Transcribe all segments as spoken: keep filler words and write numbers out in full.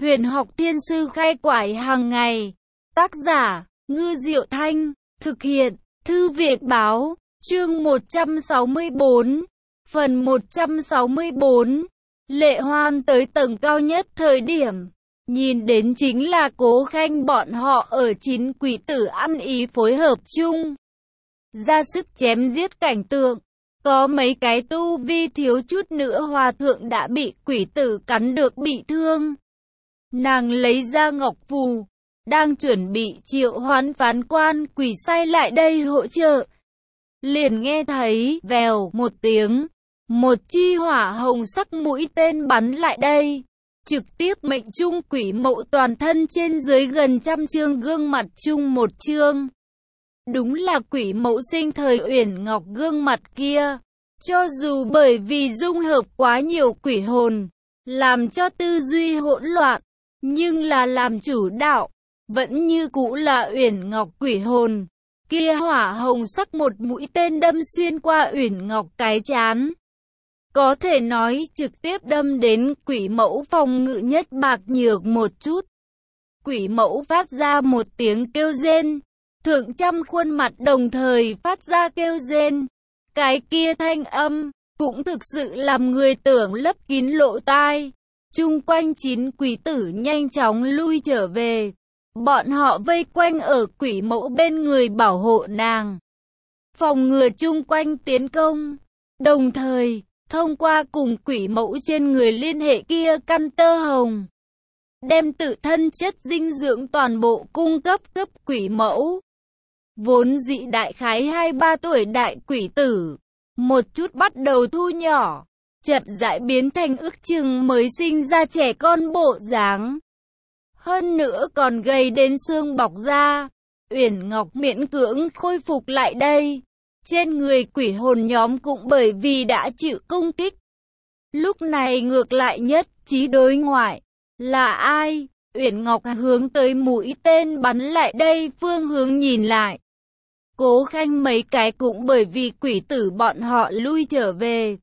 Huyền học thiên sư khai quải hàng ngày. Tác giả, Ngư Diệu Thanh. Thực hiện, Thư viện Báo. Chương một trăm sáu mươi bốn. Phần một trăm sáu mươi bốn. Lệ Hoan tới tầng cao nhất thời điểm. Nhìn đến chính là Cố Khanh bọn họ ở chín quỷ tử ăn ý phối hợp chung. Ra sức chém giết cảnh tượng. Có mấy cái tu vi thiếu chút nữa hòa thượng đã bị quỷ tử cắn được bị thương. Nàng lấy ra ngọc phù, đang chuẩn bị triệu hoán phán quan quỷ sai lại đây hỗ trợ. Liền nghe thấy vèo một tiếng, một chi hỏa hồng sắc mũi tên bắn lại đây, trực tiếp mệnh trung quỷ mẫu toàn thân trên dưới gần trăm trương gương mặt chung một trương. Đúng là quỷ mẫu sinh thời Uyển Ngọc gương mặt kia, cho dù bởi vì dung hợp quá nhiều quỷ hồn, làm cho tư duy hỗn loạn, nhưng là làm chủ đạo, vẫn như cũ là Uyển Ngọc quỷ hồn. Kia hỏa hồng sắc một mũi tên đâm xuyên qua Uyển Ngọc cái chán. Có thể nói trực tiếp đâm đến quỷ mẫu phòng ngự nhất bạc nhược một chút. Quỷ mẫu phát ra một tiếng kêu rên. Thượng trăm khuôn mặt đồng thời phát ra kêu rên. Cái kia thanh âm, cũng thực sự làm người tưởng lấp kín lỗ tai. Chung quanh chín quỷ tử nhanh chóng lui trở về. Bọn họ vây quanh ở quỷ mẫu bên người bảo hộ nàng. Phòng ngừa chung quanh tiến công. Đồng thời, thông qua cùng quỷ mẫu trên người liên hệ kia căn tơ hồng. Đem tự thân chất dinh dưỡng toàn bộ cung cấp cấp quỷ mẫu. Vốn dị đại khái hai ba tuổi đại quỷ tử, một chút bắt đầu thu nhỏ, chậm rãi biến thành ước chừng mới sinh ra trẻ con bộ dáng. Hơn nữa còn gầy đến xương bọc da, Uyển Ngọc miễn cưỡng khôi phục lại đây. Trên người quỷ hồn nhóm cũng bởi vì đã chịu công kích. Lúc này ngược lại nhất trí đối ngoại, là ai? Uyển Ngọc hướng tới mũi tên bắn lại đây phương hướng nhìn lại. Cố Khanh mấy cái cũng bởi vì quỷ tử bọn họ lui trở về,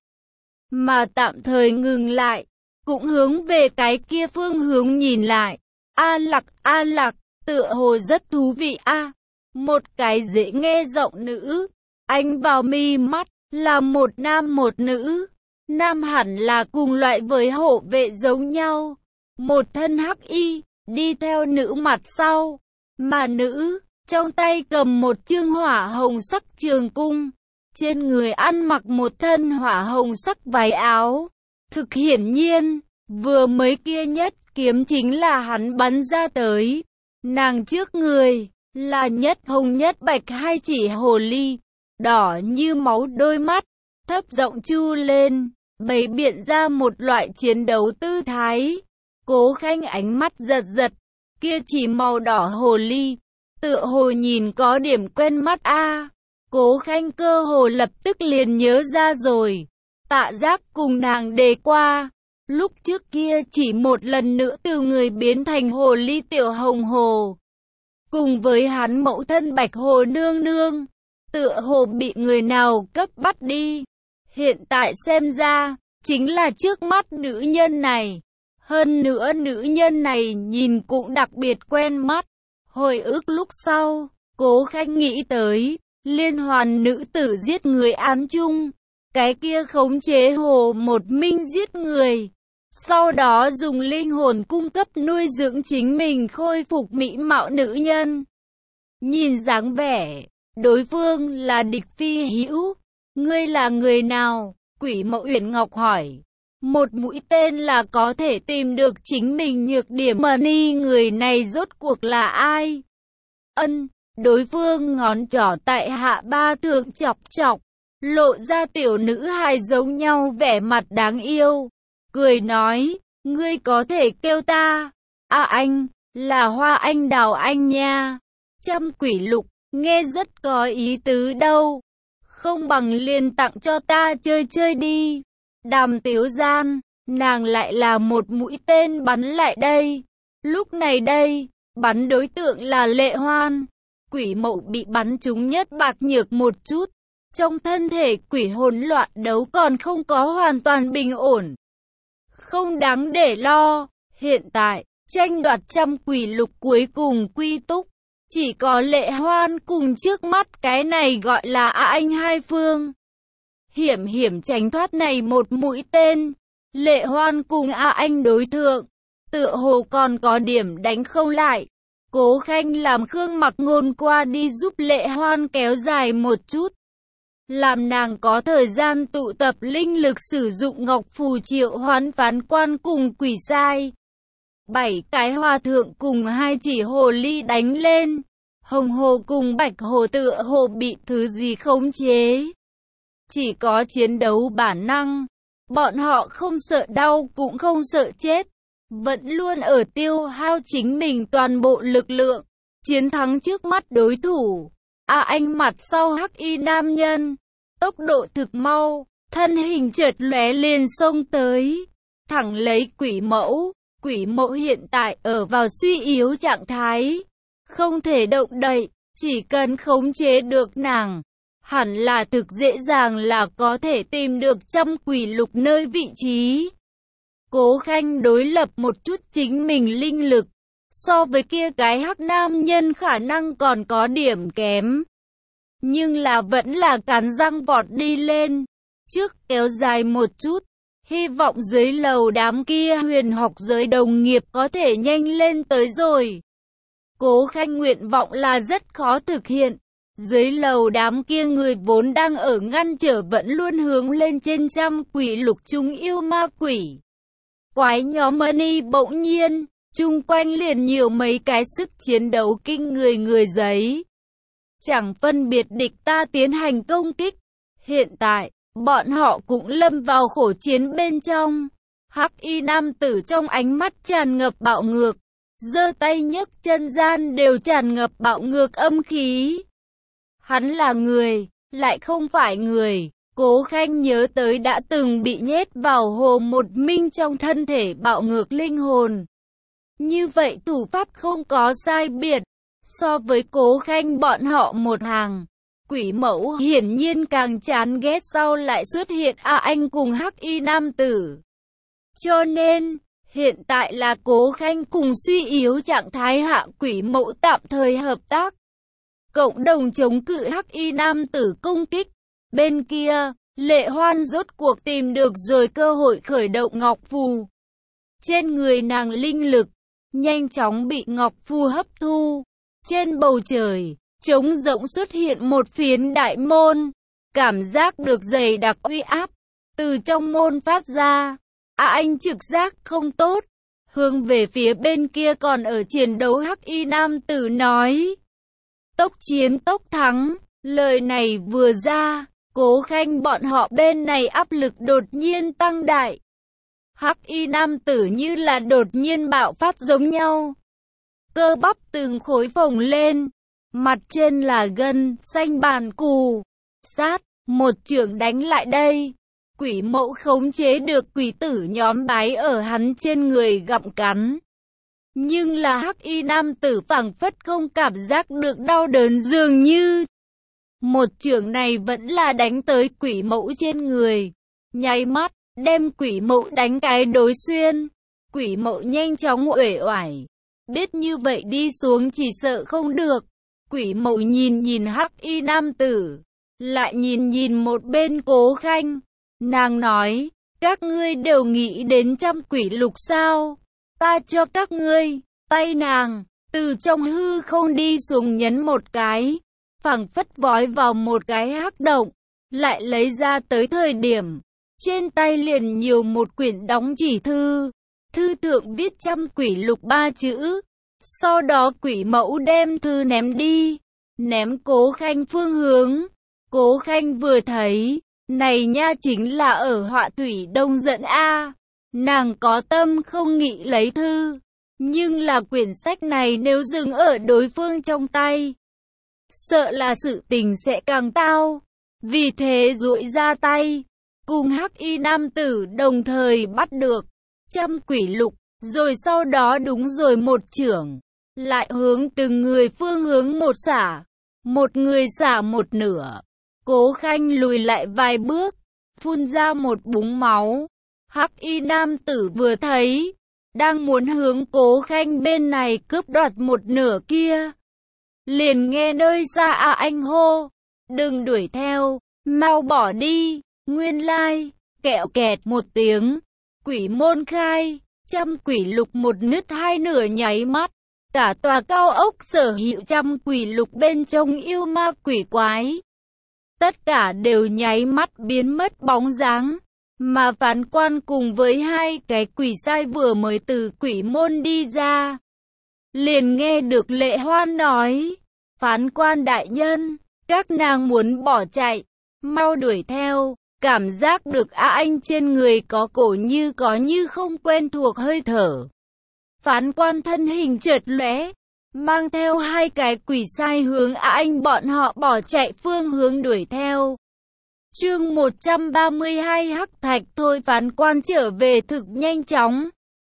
mà tạm thời ngừng lại, cũng hướng về cái kia phương hướng nhìn lại. A Lặc, A Lặc, tựa hồ rất thú vị a. Một cái dễ nghe giọng nữ, ánh vào mi mắt, là một nam một nữ. Nam hẳn là cùng loại với hộ vệ giống nhau, một thân hắc y, đi theo nữ mặt sau, mà nữ trong tay cầm một chương hỏa hồng sắc trường cung, trên người ăn mặc một thân hỏa hồng sắc váy áo. Thực hiển nhiên, vừa mới kia nhất kiếm chính là hắn bắn ra tới. Nàng trước người, là nhất hồng nhất bạch hai chỉ hồ ly, đỏ như máu đôi mắt, thấp giọng chu lên, bày biện ra một loại chiến đấu tư thái. Cố Khanh ánh mắt giật giật, kia chỉ màu đỏ hồ ly, tựa hồ nhìn có điểm quen mắt a. À. Cố Khanh cơ hồ lập tức liền nhớ ra rồi. Tạ Giác cùng nàng đề qua. Lúc trước kia chỉ một lần nữa từ người biến thành hồ ly tiểu hồng hồ. Cùng với hắn mẫu thân bạch hồ nương nương. Tựa hồ bị người nào cấp bắt đi. Hiện tại xem ra, chính là trước mắt nữ nhân này. Hơn nữa nữ nhân này nhìn cũng đặc biệt quen mắt. Hồi ức lúc sau, Cố Khanh nghĩ tới, liên hoàn nữ tử giết người án chung. Cái kia khống chế Hồ Một Minh giết người. Sau đó dùng linh hồn cung cấp nuôi dưỡng chính mình khôi phục mỹ mạo nữ nhân. Nhìn dáng vẻ, đối phương là địch phi hữu. Ngươi là người nào? Quỷ mẫu Uyển Ngọc hỏi. Một mũi tên là có thể tìm được chính mình nhược điểm mà ni người này rốt cuộc là ai? Ân, đối phương ngón trỏ tại hạ ba thượng chọc chọc, lộ ra tiểu nữ hài giống nhau vẻ mặt đáng yêu. Cười nói, ngươi có thể kêu ta, à anh, là Hoa Anh Đào anh nha. Trăm quỷ lục, nghe rất có ý tứ đâu. Không bằng liền tặng cho ta chơi chơi đi. Đàm Tiếu Gian, nàng lại là một mũi tên bắn lại đây. Lúc này đây, bắn đối tượng là Lệ Hoan. Quỷ mẫu bị bắn trúng nhất bạc nhược một chút. Trong thân thể quỷ hồn loạn đấu còn không có hoàn toàn bình ổn. Không đáng để lo. Hiện tại, tranh đoạt trăm quỷ lục cuối cùng quy túc. Chỉ có Lệ Hoan cùng trước mắt cái này gọi là A Anh hai phương. Hiểm hiểm tránh thoát này một mũi tên. Lệ Hoan cùng A Anh đối thượng. Tựa hồ còn có điểm đánh không lại. Cố Khanh làm Khương Mặc Ngôn qua đi giúp Lệ Hoan kéo dài một chút. Làm nàng có thời gian tụ tập linh lực sử dụng ngọc phù triệu hoán phán quan cùng quỷ sai. Bảy cái hòa thượng cùng hai chỉ hồ ly đánh lên. Hồng hồ cùng bạch hồ tựa hồ bị thứ gì khống chế. Chỉ có chiến đấu bản năng. Bọn họ không sợ đau cũng không sợ chết. Vẫn luôn ở tiêu hao chính mình toàn bộ lực lượng. Chiến thắng trước mắt đối thủ. A Anh mặt sau hắc y nam nhân. Tốc độ thực mau. Thân hình chợt lóe liền xông tới. Thẳng lấy quỷ mẫu. Quỷ mẫu hiện tại ở vào suy yếu trạng thái. Không thể động đậy. Chỉ cần khống chế được nàng. Hẳn là thực dễ dàng là có thể tìm được trăm quỷ lục nơi vị trí. Cố Khanh đối lập một chút chính mình linh lực. So với kia cái hắc nam nhân khả năng còn có điểm kém. Nhưng là vẫn là cắn răng vọt đi lên. Trước kéo dài một chút. Hy vọng dưới lầu đám kia huyền học giới đồng nghiệp có thể nhanh lên tới rồi. Cố Khanh nguyện vọng là rất khó thực hiện. Dưới lầu đám kia người vốn đang ở ngăn trở vẫn luôn hướng lên trên trăm quỷ lục chúng yêu ma quỷ. Quái nhóm Money bỗng nhiên, chung quanh liền nhiều mấy cái sức chiến đấu kinh người người giấy. Chẳng phân biệt địch ta tiến hành công kích. Hiện tại, bọn họ cũng lâm vào khổ chiến bên trong. Hắc y nam tử trong ánh mắt tràn ngập bạo ngược. Giơ tay nhấc chân gian đều tràn ngập bạo ngược âm khí. Hắn là người, lại không phải người. Cố Khanh nhớ tới đã từng bị nhét vào hồ một minh trong thân thể bạo ngược linh hồn. Như vậy thủ pháp không có sai biệt. So với Cố Khanh bọn họ một hàng. Quỷ mẫu hiển nhiên càng chán ghét sau lại xuất hiện A Anh cùng hắc y nam tử. Cho nên, hiện tại là Cố Khanh cùng suy yếu trạng thái hạ quỷ mẫu tạm thời hợp tác. Cộng đồng chống cự hắc y nam tử công kích. Bên kia, Lệ Hoan rốt cuộc tìm được rồi cơ hội khởi động ngọc phù. Trên người nàng linh lực, nhanh chóng bị ngọc phù hấp thu. Trên bầu trời, trống rỗng xuất hiện một phiến đại môn. Cảm giác được dày đặc uy áp, từ trong môn phát ra. À anh trực giác không tốt. Hướng về phía bên kia còn ở chiến đấu hắc y nam tử nói. Tốc chiến tốc thắng, lời này vừa ra, Cố Khanh bọn họ bên này áp lực đột nhiên tăng đại. Hắc y nam tử như là đột nhiên bạo phát giống nhau. Cơ bắp từng khối phồng lên, mặt trên là gân, xanh bàn cù. Sát, một chưởng đánh lại đây. Quỷ mẫu khống chế được quỷ tử nhóm bái ở hắn trên người gặm cắn. Nhưng là hắc y nam tử phảng phất không cảm giác được đau đớn dường như. Một chưởng này vẫn là đánh tới quỷ mẫu trên người. Nháy mắt, đem quỷ mẫu đánh cái đối xuyên. Quỷ mẫu nhanh chóng uể oải. Biết như vậy đi xuống chỉ sợ không được. Quỷ mẫu nhìn nhìn hắc y nam tử. Lại nhìn nhìn một bên Cố Khanh. Nàng nói, các ngươi đều nghĩ đến trăm quỷ lục sao. Ta cho các ngươi, tay nàng, từ trong hư không đi xuống nhấn một cái. Phảng phất vói vào một cái hắc động. Lại lấy ra tới thời điểm. Trên tay liền nhiều một quyển đóng chỉ thư. Thư thượng viết trăm quỷ lục ba chữ. Sau đó quỷ mẫu đem thư ném đi. Ném Cố Khanh phương hướng. Cố Khanh vừa thấy. Này nha chính là ở họa thủy đông dẫn A. Nàng có tâm không nghĩ lấy thư. Nhưng là quyển sách này nếu dừng ở đối phương trong tay. Sợ là sự tình sẽ càng tao. Vì thế duỗi ra tay. Cùng hắc y nam tử đồng thời bắt được. Trăm quỷ lục. Rồi sau đó đúng rồi một chưởng. Lại hướng từng người phương hướng một xả. Một người xả một nửa. Cố Khanh lùi lại vài bước. Phun ra một búng máu. Hắc y nam tử vừa thấy. đang muốn hướng Cố Khanh bên này cướp đoạt một nửa kia. Liền nghe nơi xa A Anh hô, đừng đuổi theo, mau bỏ đi. Nguyên lai, kẹo kẹt một tiếng, quỷ môn khai, trăm quỷ lục một nứt hai nửa nháy mắt. Cả tòa cao ốc sở hữu trăm quỷ lục bên trong yêu ma quỷ quái. Tất cả đều nháy mắt biến mất bóng dáng. Mà phán quan cùng với hai cái quỷ sai vừa mới từ quỷ môn đi ra. Liền nghe được Lệ Hoan nói, phán quan đại nhân, các nàng muốn bỏ chạy, mau đuổi theo. Cảm giác được A Anh trên người có cổ như có như không quen thuộc hơi thở. Phán quan thân hình chợt lóe, mang theo hai cái quỷ sai hướng A Anh bọn họ bỏ chạy phương hướng đuổi theo. Chương một trăm ba mươi hai Hắc Thạch. Thôi phán quan trở về thực nhanh chóng.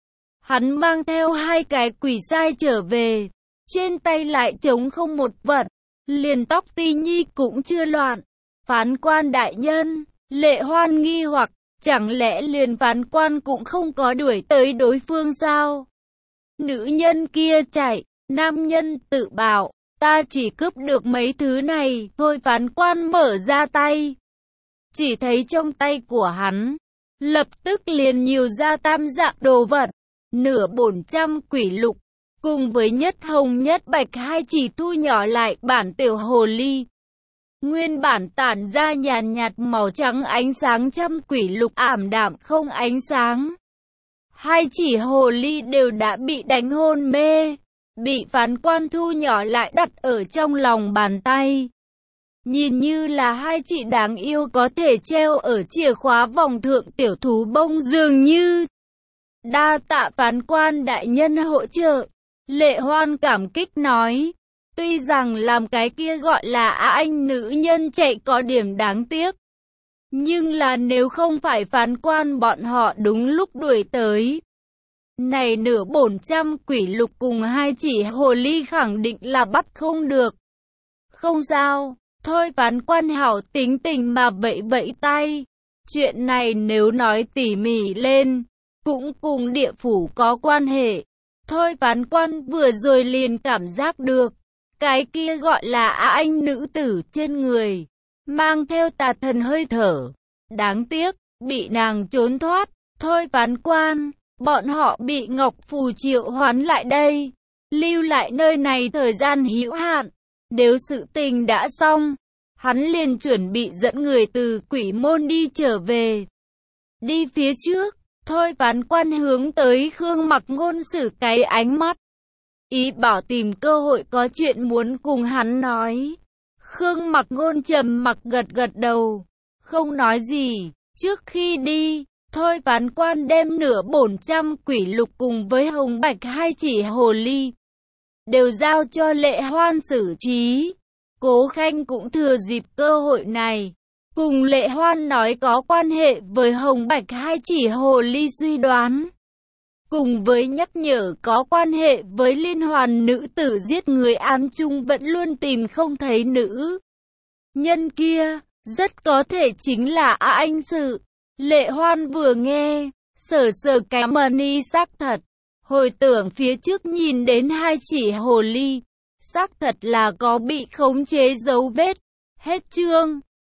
Hắn mang theo hai cái quỷ sai trở về, trên tay lại trống không một vật, liền tóc ti nhi cũng chưa loạn. Phán quan đại nhân, Lệ Hoan nghi hoặc, chẳng lẽ liền phán quan cũng không có đuổi tới đối phương sao? Nữ nhân kia chạy, nam nhân tự bảo, ta chỉ cướp được mấy thứ này. Thôi phán quan mở ra tay, chỉ thấy trong tay của hắn lập tức liền nhiều ra tam dạng đồ vật, nửa bổn trăm quỷ lục, cùng với nhất hồng nhất bạch hai chỉ thu nhỏ lại bản tiểu hồ ly. Nguyên bản tản ra nhàn nhạt màu trắng ánh sáng trăm quỷ lục ảm đạm không ánh sáng. Hai chỉ hồ ly đều đã bị đánh hôn mê, bị phán quan thu nhỏ lại đặt ở trong lòng bàn tay. Nhìn như là hai chị đáng yêu có thể treo ở chìa khóa vòng thượng tiểu thú bông dường như. Đa tạ phán quan đại nhân hỗ trợ. Lệ Hoan cảm kích nói. Tuy rằng làm cái kia gọi là A Anh nữ nhân chạy có điểm đáng tiếc. Nhưng là nếu không phải phán quan bọn họ đúng lúc đuổi tới. Này nửa bổn trăm quỷ lục cùng hai chỉ hồ ly khẳng định là bắt không được. Không sao, thôi phán quan hảo tính tình mà vẫy vẫy tay. Chuyện này nếu nói tỉ mỉ lên, cũng cùng địa phủ có quan hệ. Thôi phán quan vừa rồi liền cảm giác được. Cái kia gọi là A Anh nữ tử trên người, mang theo tà thần hơi thở. Đáng tiếc, bị nàng trốn thoát. Thôi phán quan, bọn họ bị Ngọc Phù triệu hoán lại đây. Lưu lại nơi này thời gian hữu hạn. Nếu sự tình đã xong, hắn liền chuẩn bị dẫn người từ quỷ môn đi trở về. Đi phía trước, thôi phán quan hướng tới Khương Mặc Ngôn sử cái ánh mắt. Ý bảo tìm cơ hội có chuyện muốn cùng hắn nói. Khương Mặc Ngôn trầm mặc gật gật đầu, không nói gì. Trước khi đi, thôi phán quan đem nửa bổn trăm quỷ lục cùng với hồng bạch hai chỉ hồ ly đều giao cho Lệ Hoan xử trí. Cố Khanh cũng thừa dịp cơ hội này, cùng Lệ Hoan nói có quan hệ với hồng bạch hai chỉ hồ ly suy đoán. Cùng với nhắc nhở có quan hệ với liên hoàn nữ tử giết người án chung vẫn luôn tìm không thấy nữ nhân kia, rất có thể chính là A Anh sự. Lệ Hoan vừa nghe, sờ sờ cái mani xác thật, hồi tưởng phía trước nhìn đến hai chỉ hồ ly, xác thật là có bị khống chế dấu vết. Hết chương.